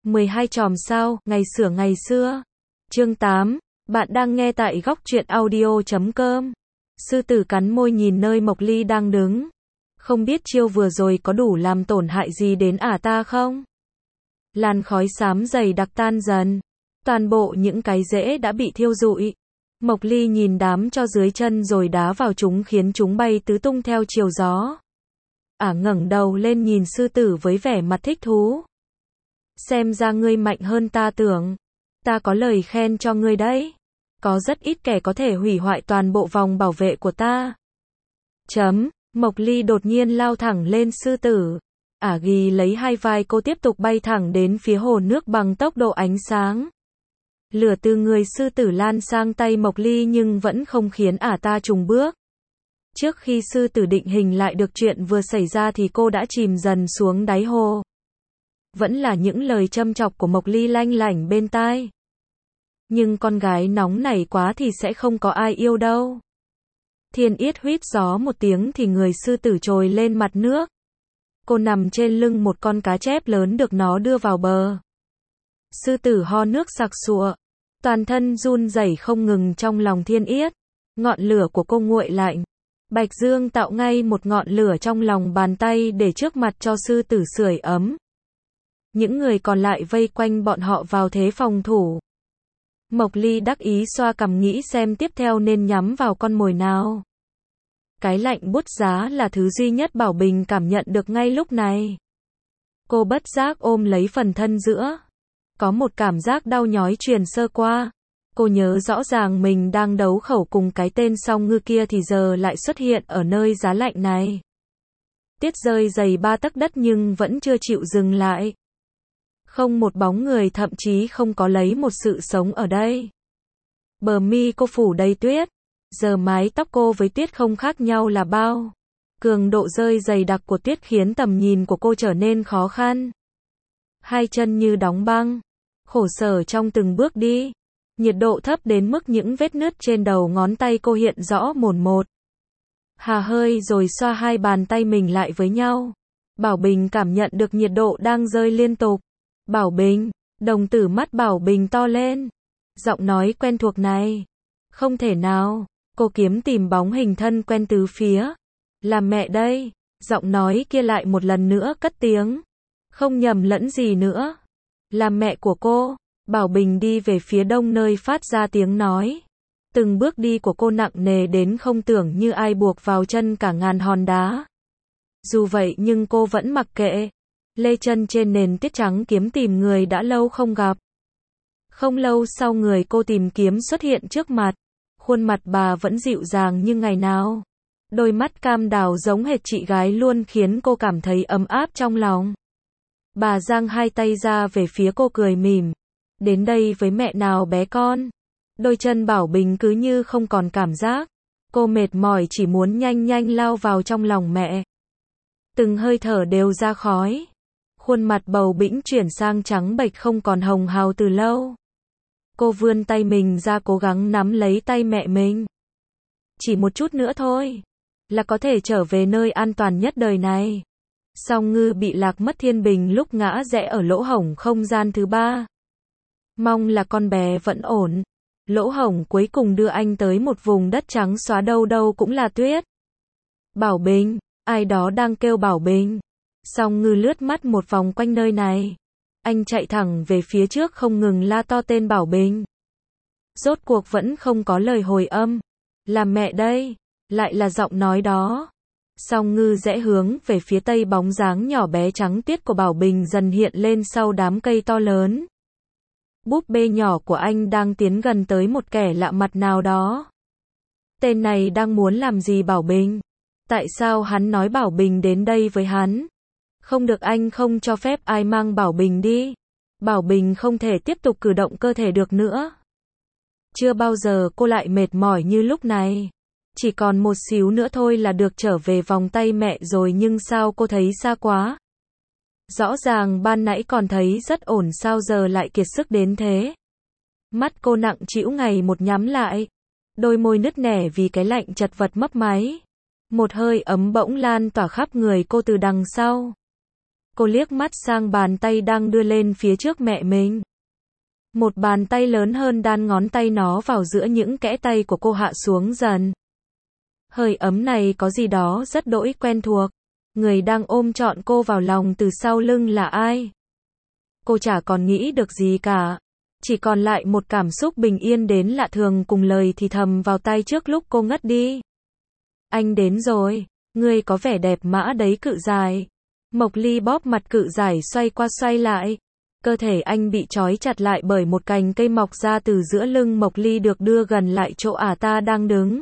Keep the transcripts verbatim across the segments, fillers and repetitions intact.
mười hai chòm sao, ngày xửa ngày xưa. Chương tám, bạn đang nghe tại góc truyện audio chấm com. Sư tử cắn môi nhìn nơi Mộc Ly đang đứng. Không biết chiêu vừa rồi có đủ làm tổn hại gì đến ả ta không? Làn khói xám dày đặc tan dần. Toàn bộ những cái rễ đã bị thiêu rụi. Mộc Ly nhìn đám cho dưới chân rồi đá vào chúng khiến chúng bay tứ tung theo chiều gió. Ả ngẩng đầu lên nhìn sư tử với vẻ mặt thích thú. Xem ra ngươi mạnh hơn ta tưởng. Ta có lời khen cho ngươi đấy. Có rất ít kẻ có thể hủy hoại toàn bộ vòng bảo vệ của ta. Chấm, Mộc Ly đột nhiên lao thẳng lên sư tử. Ả ghi lấy hai vai cô tiếp tục bay thẳng đến phía hồ nước bằng tốc độ ánh sáng. Lửa từ người sư tử lan sang tay Mộc Ly nhưng vẫn không khiến ả ta chùng bước. Trước khi sư tử định hình lại được chuyện vừa xảy ra thì cô đã chìm dần xuống đáy hồ. Vẫn là những lời châm chọc của Mộc Ly lanh lảnh bên tai. Nhưng con gái nóng nảy quá thì sẽ không có ai yêu đâu. Thiên Yết huýt gió một tiếng thì người sư tử trồi lên mặt nước. Cô nằm trên lưng một con cá chép lớn được nó đưa vào bờ. Sư tử ho nước sặc sụa. Toàn thân run rẩy không ngừng trong lòng Thiên Yết. Ngọn lửa của cô nguội lạnh. Bạch Dương tạo ngay một ngọn lửa trong lòng bàn tay để trước mặt cho sư tử sưởi ấm. Những người còn lại vây quanh bọn họ vào thế phòng thủ. Mộc Ly đắc ý xoa cằm nghĩ xem tiếp theo nên nhắm vào con mồi nào. Cái lạnh buốt giá là thứ duy nhất Bảo Bình cảm nhận được ngay lúc này. Cô bất giác ôm lấy phần thân giữa. Có một cảm giác đau nhói truyền sơ qua. Cô nhớ rõ ràng mình đang đấu khẩu cùng cái tên song ngư kia thì giờ lại xuất hiện ở nơi giá lạnh này. Tiết rơi dày ba tấc đất nhưng vẫn chưa chịu dừng lại. Không một bóng người, thậm chí không có lấy một sự sống ở đây. Bờ mi cô phủ đầy tuyết. Giờ mái tóc cô với tuyết không khác nhau là bao. Cường độ rơi dày đặc của tuyết khiến tầm nhìn của cô trở nên khó khăn. Hai chân như đóng băng. Khổ sở trong từng bước đi. Nhiệt độ thấp đến mức những vết nứt trên đầu ngón tay cô hiện rõ mồn một. Hà hơi rồi xoa hai bàn tay mình lại với nhau. Bảo Bình cảm nhận được nhiệt độ đang rơi liên tục. Bảo Bình, đồng tử mắt Bảo Bình to lên. Giọng nói quen thuộc này. Không thể nào, cô kiếm tìm bóng hình thân quen tứ phía. Là mẹ đây, giọng nói kia lại một lần nữa cất tiếng. Không nhầm lẫn gì nữa. Là mẹ của cô. Bảo Bình đi về phía đông nơi phát ra tiếng nói. Từng bước đi của cô nặng nề đến không tưởng như ai buộc vào chân cả ngàn hòn đá. Dù vậy nhưng cô vẫn mặc kệ. Lê chân trên nền tuyết trắng kiếm tìm người đã lâu không gặp. Không lâu sau người cô tìm kiếm xuất hiện trước mặt. Khuôn mặt bà vẫn dịu dàng như ngày nào. Đôi mắt cam đào giống hệt chị gái luôn khiến cô cảm thấy ấm áp trong lòng. Bà giang hai tay ra về phía cô cười mỉm. Đến đây với mẹ nào bé con. Đôi chân Bảo Bình cứ như không còn cảm giác. Cô mệt mỏi chỉ muốn nhanh nhanh lao vào trong lòng mẹ. Từng hơi thở đều ra khói. Khuôn mặt bầu bĩnh chuyển sang trắng bệch không còn hồng hào từ lâu. Cô vươn tay mình ra cố gắng nắm lấy tay mẹ mình. Chỉ một chút nữa thôi. Là có thể trở về nơi an toàn nhất đời này. Song ngư bị lạc mất thiên bình lúc ngã rẽ ở lỗ hổng không gian thứ ba. Mong là con bé vẫn ổn. Lỗ hổng cuối cùng đưa anh tới một vùng đất trắng xóa đâu đâu cũng là tuyết. Bảo Bình, ai đó đang kêu Bảo Bình. Song ngư lướt mắt một vòng quanh nơi này. Anh chạy thẳng về phía trước không ngừng la to tên Bảo Bình. Rốt cuộc vẫn không có lời hồi âm. Là mẹ đây. Lại là giọng nói đó. Song ngư rẽ hướng về phía tây, bóng dáng nhỏ bé trắng tiết của Bảo Bình dần hiện lên sau đám cây to lớn. Búp bê nhỏ của anh đang tiến gần tới một kẻ lạ mặt nào đó. Tên này đang muốn làm gì Bảo Bình? Tại sao hắn nói Bảo Bình đến đây với hắn? Không được, anh không cho phép ai mang Bảo Bình đi. Bảo Bình không thể tiếp tục cử động cơ thể được nữa. Chưa bao giờ cô lại mệt mỏi như lúc này. Chỉ còn một xíu nữa thôi là được trở về vòng tay mẹ rồi nhưng sao cô thấy xa quá. Rõ ràng ban nãy còn thấy rất ổn, sao giờ lại kiệt sức đến thế. Mắt cô nặng trĩu ngày một nhắm lại. Đôi môi nứt nẻ vì cái lạnh chật vật mấp máy. Một hơi ấm bỗng lan tỏa khắp người cô từ đằng sau. Cô liếc mắt sang bàn tay đang đưa lên phía trước mẹ mình. Một bàn tay lớn hơn đan ngón tay nó vào giữa những kẽ tay của cô hạ xuống dần. Hơi ấm này có gì đó rất đỗi quen thuộc. Người đang ôm trọn cô vào lòng từ sau lưng là ai? Cô chả còn nghĩ được gì cả. Chỉ còn lại một cảm xúc bình yên đến lạ thường cùng lời thì thầm vào tai trước lúc cô ngất đi. Anh đến rồi. Ngươi có vẻ đẹp mã đấy Cự Giải. Mộc Ly bóp mặt Cự Giải xoay qua xoay lại. Cơ thể anh bị trói chặt lại bởi một cành cây mọc ra từ giữa lưng Mộc Ly được đưa gần lại chỗ ả ta đang đứng.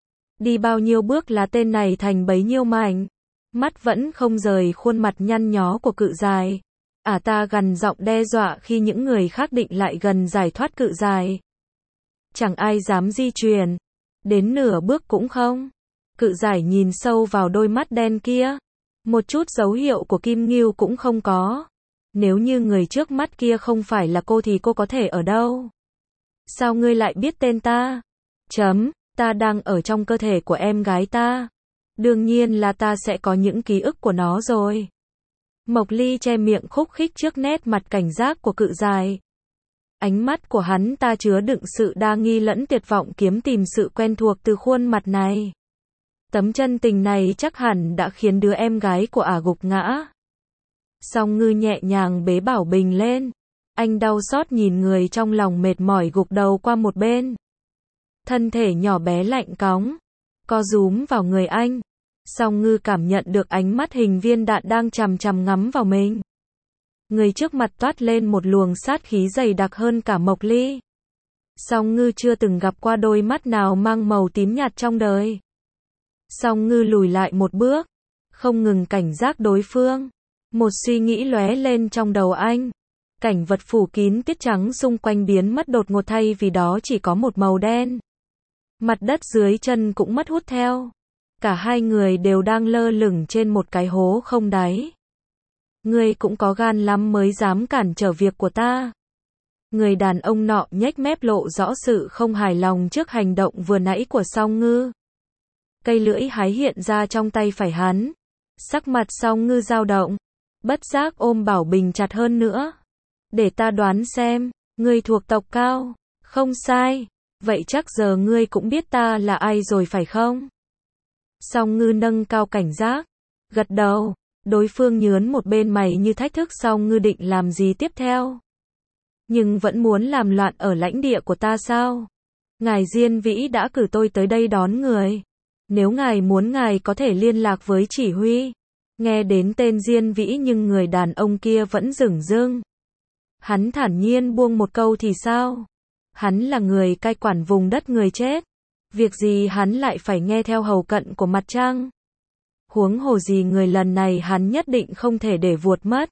Đi bao nhiêu bước là tên này thành bấy nhiêu mảnh. Mắt vẫn không rời khuôn mặt nhăn nhó của Cự Giải. Ả ta gằn giọng đe dọa khi những người khác định lại gần giải thoát Cự Giải. Chẳng ai dám di chuyển. Đến nửa bước cũng không. Cự Giải nhìn sâu vào đôi mắt đen kia. Một chút dấu hiệu của Kim Ngưu cũng không có. Nếu như người trước mắt kia không phải là cô thì cô có thể ở đâu? Sao ngươi lại biết tên ta? Chấm, ta đang ở trong cơ thể của em gái ta. Đương nhiên là ta sẽ có những ký ức của nó rồi. Mộc Ly che miệng khúc khích trước nét mặt cảnh giác của Cự Giải. Ánh mắt của hắn ta chứa đựng sự đa nghi lẫn tuyệt vọng kiếm tìm sự quen thuộc từ khuôn mặt này. Tấm chân tình này chắc hẳn đã khiến đứa em gái của ả gục ngã. Song Ngư nhẹ nhàng bế Bảo Bình lên. Anh đau xót nhìn người trong lòng mệt mỏi gục đầu qua một bên. Thân thể nhỏ bé lạnh cóng, co rúm vào người anh. Song Ngư cảm nhận được ánh mắt hình viên đạn đang chằm chằm ngắm vào mình. Người trước mặt toát lên một luồng sát khí dày đặc hơn cả Mộc Ly. Song Ngư chưa từng gặp qua đôi mắt nào mang màu tím nhạt trong đời. Song Ngư lùi lại một bước, không ngừng cảnh giác đối phương. Một suy nghĩ lóe lên trong đầu anh. Cảnh vật phủ kín tiết trắng xung quanh biến mất đột ngột thay vì đó chỉ có một màu đen. Mặt đất dưới chân cũng mất hút theo. Cả hai người đều đang lơ lửng trên một cái hố không đáy. Ngươi cũng có gan lắm mới dám cản trở việc của ta. Người đàn ông nọ nhếch mép lộ rõ sự không hài lòng trước hành động vừa nãy của Song Ngư. Cây lưỡi hái hiện ra trong tay phải hắn. Sắc mặt Song Ngư dao động. Bất giác ôm Bảo Bình chặt hơn nữa. Để ta đoán xem, ngươi thuộc tộc Cao. Không sai. Vậy chắc giờ ngươi cũng biết ta là ai rồi phải không? Song Ngư nâng cao cảnh giác. Gật đầu. Đối phương nhướn một bên mày như thách thức Song Ngư định làm gì tiếp theo. Nhưng vẫn muốn làm loạn ở lãnh địa của ta sao? Ngài Diên Vĩ đã cử tôi tới đây đón người. Nếu ngài muốn ngài có thể liên lạc với chỉ huy. Nghe đến tên Diên Vĩ nhưng người đàn ông kia vẫn dửng dưng. Hắn thản nhiên buông một câu thì sao? Hắn là người cai quản vùng đất người chết. Việc gì hắn lại phải nghe theo hầu cận của mặt trăng? Huống hồ gì người lần này hắn nhất định không thể để vuột mất.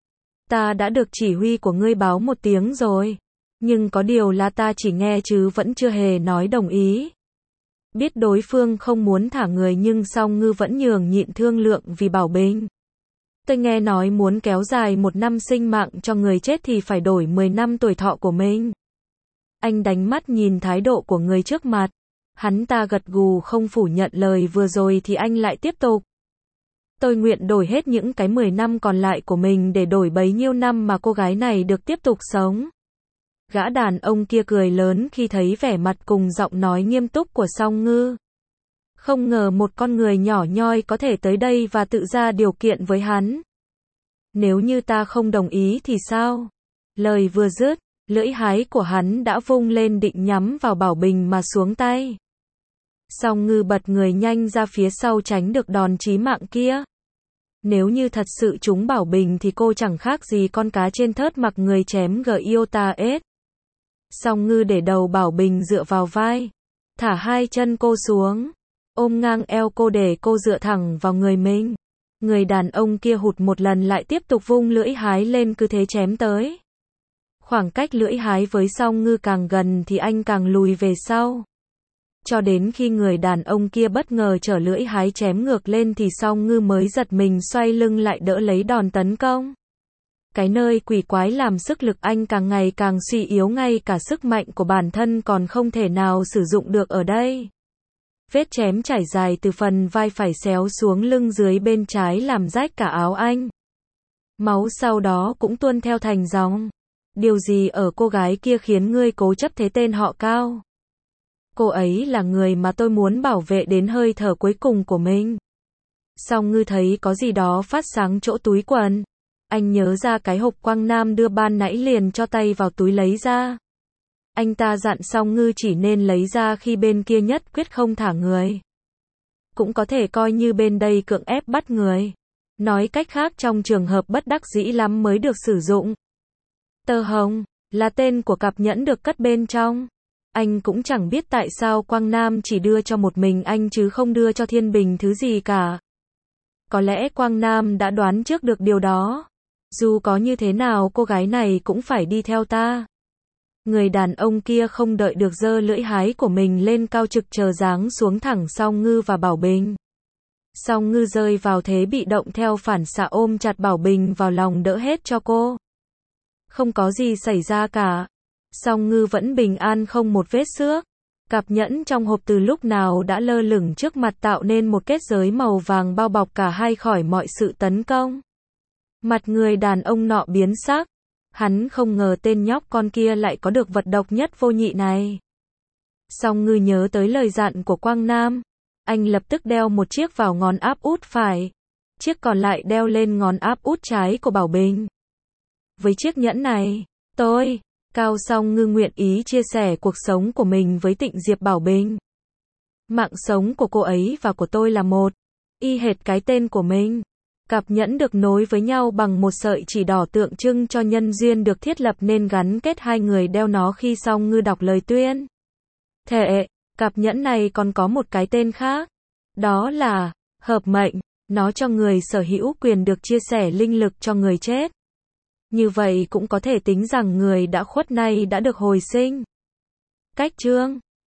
Ta đã được chỉ huy của ngươi báo một tiếng rồi. Nhưng có điều là ta chỉ nghe chứ vẫn chưa hề nói đồng ý. Biết đối phương không muốn thả người nhưng Song Ngư vẫn nhường nhịn thương lượng vì Bảo Bình. Tôi nghe nói muốn kéo dài một năm sinh mạng cho người chết thì phải đổi mười năm tuổi thọ của mình. Anh đánh mắt nhìn thái độ của người trước mặt. Hắn ta gật gù không phủ nhận lời vừa rồi thì anh lại tiếp tục. Tôi nguyện đổi hết những cái mười năm còn lại của mình để đổi bấy nhiêu năm mà cô gái này được tiếp tục sống. Gã đàn ông kia cười lớn khi thấy vẻ mặt cùng giọng nói nghiêm túc của Song Ngư. Không ngờ một con người nhỏ nhoi có thể tới đây và tự ra điều kiện với hắn. Nếu như ta không đồng ý thì sao? Lời vừa dứt, lưỡi hái của hắn đã vung lên định nhắm vào Bảo Bình mà xuống tay. Song Ngư bật người nhanh ra phía sau tránh được đòn chí mạng kia. Nếu như thật sự trúng Bảo Bình thì cô chẳng khác gì con cá trên thớt mặc người chém gờ yêu ta ết. Song Ngư để đầu Bảo Bình dựa vào vai. Thả hai chân cô xuống. Ôm ngang eo cô để cô dựa thẳng vào người mình. Người đàn ông kia hụt một lần lại tiếp tục vung lưỡi hái lên cứ thế chém tới. Khoảng cách lưỡi hái với Song Ngư càng gần thì anh càng lùi về sau. Cho đến khi người đàn ông kia bất ngờ trở lưỡi hái chém ngược lên thì Song Ngư mới giật mình xoay lưng lại đỡ lấy đòn tấn công. Cái nơi quỷ quái làm sức lực anh càng ngày càng suy yếu, ngay cả sức mạnh của bản thân còn không thể nào sử dụng được ở đây. Vết chém trải dài từ phần vai phải xéo xuống lưng dưới bên trái làm rách cả áo anh. Máu sau đó cũng tuôn theo thành dòng. Điều gì ở cô gái kia khiến ngươi cố chấp thế tên họ Cao? Cô ấy là người mà tôi muốn bảo vệ đến hơi thở cuối cùng của mình. Song Ngư thấy có gì đó phát sáng chỗ túi quần. Anh nhớ ra cái hộp Quang Nam đưa ban nãy liền cho tay vào túi lấy ra. Anh ta dặn Song Ngư chỉ nên lấy ra khi bên kia nhất quyết không thả người. Cũng có thể coi như bên đây cưỡng ép bắt người. Nói cách khác trong trường hợp bất đắc dĩ lắm mới được sử dụng. Tơ hồng là tên của cặp nhẫn được cất bên trong. Anh cũng chẳng biết tại sao Quang Nam chỉ đưa cho một mình anh chứ không đưa cho Thiên Bình thứ gì cả. Có lẽ Quang Nam đã đoán trước được điều đó. Dù có như thế nào cô gái này cũng phải đi theo ta. Người đàn ông kia không đợi được giơ lưỡi hái của mình lên cao trực chờ giáng xuống thẳng Song Ngư và Bảo Bình. Song Ngư rơi vào thế bị động theo phản xạ ôm chặt Bảo Bình vào lòng đỡ hết cho cô. Không có gì xảy ra cả. Song Ngư vẫn bình an không một vết xước. Cặp nhẫn trong hộp từ lúc nào đã lơ lửng trước mặt tạo nên một kết giới màu vàng bao bọc cả hai khỏi mọi sự tấn công. Mặt người đàn ông nọ biến sắc. Hắn không ngờ tên nhóc con kia lại có được vật độc nhất vô nhị này. Song Ngư nhớ tới lời dặn của Quang Nam. Anh lập tức đeo một chiếc vào ngón áp út phải. Chiếc còn lại đeo lên ngón áp út trái của Bảo Bình. Với chiếc nhẫn này, tôi, Cao Song Ngư nguyện ý chia sẻ cuộc sống của mình với Tịnh Diệp Bảo Bình. Mạng sống của cô ấy và của tôi là một. Y hệt cái tên của mình. Cặp nhẫn được nối với nhau bằng một sợi chỉ đỏ tượng trưng cho nhân duyên được thiết lập nên gắn kết hai người đeo nó khi Song Ngư đọc lời tuyên thệ. Cặp nhẫn này còn có một cái tên khác. Đó là hợp mệnh. Nó cho người sở hữu quyền được chia sẻ linh lực cho người chết. Như vậy cũng có thể tính rằng người đã khuất nay đã được hồi sinh. Cách chương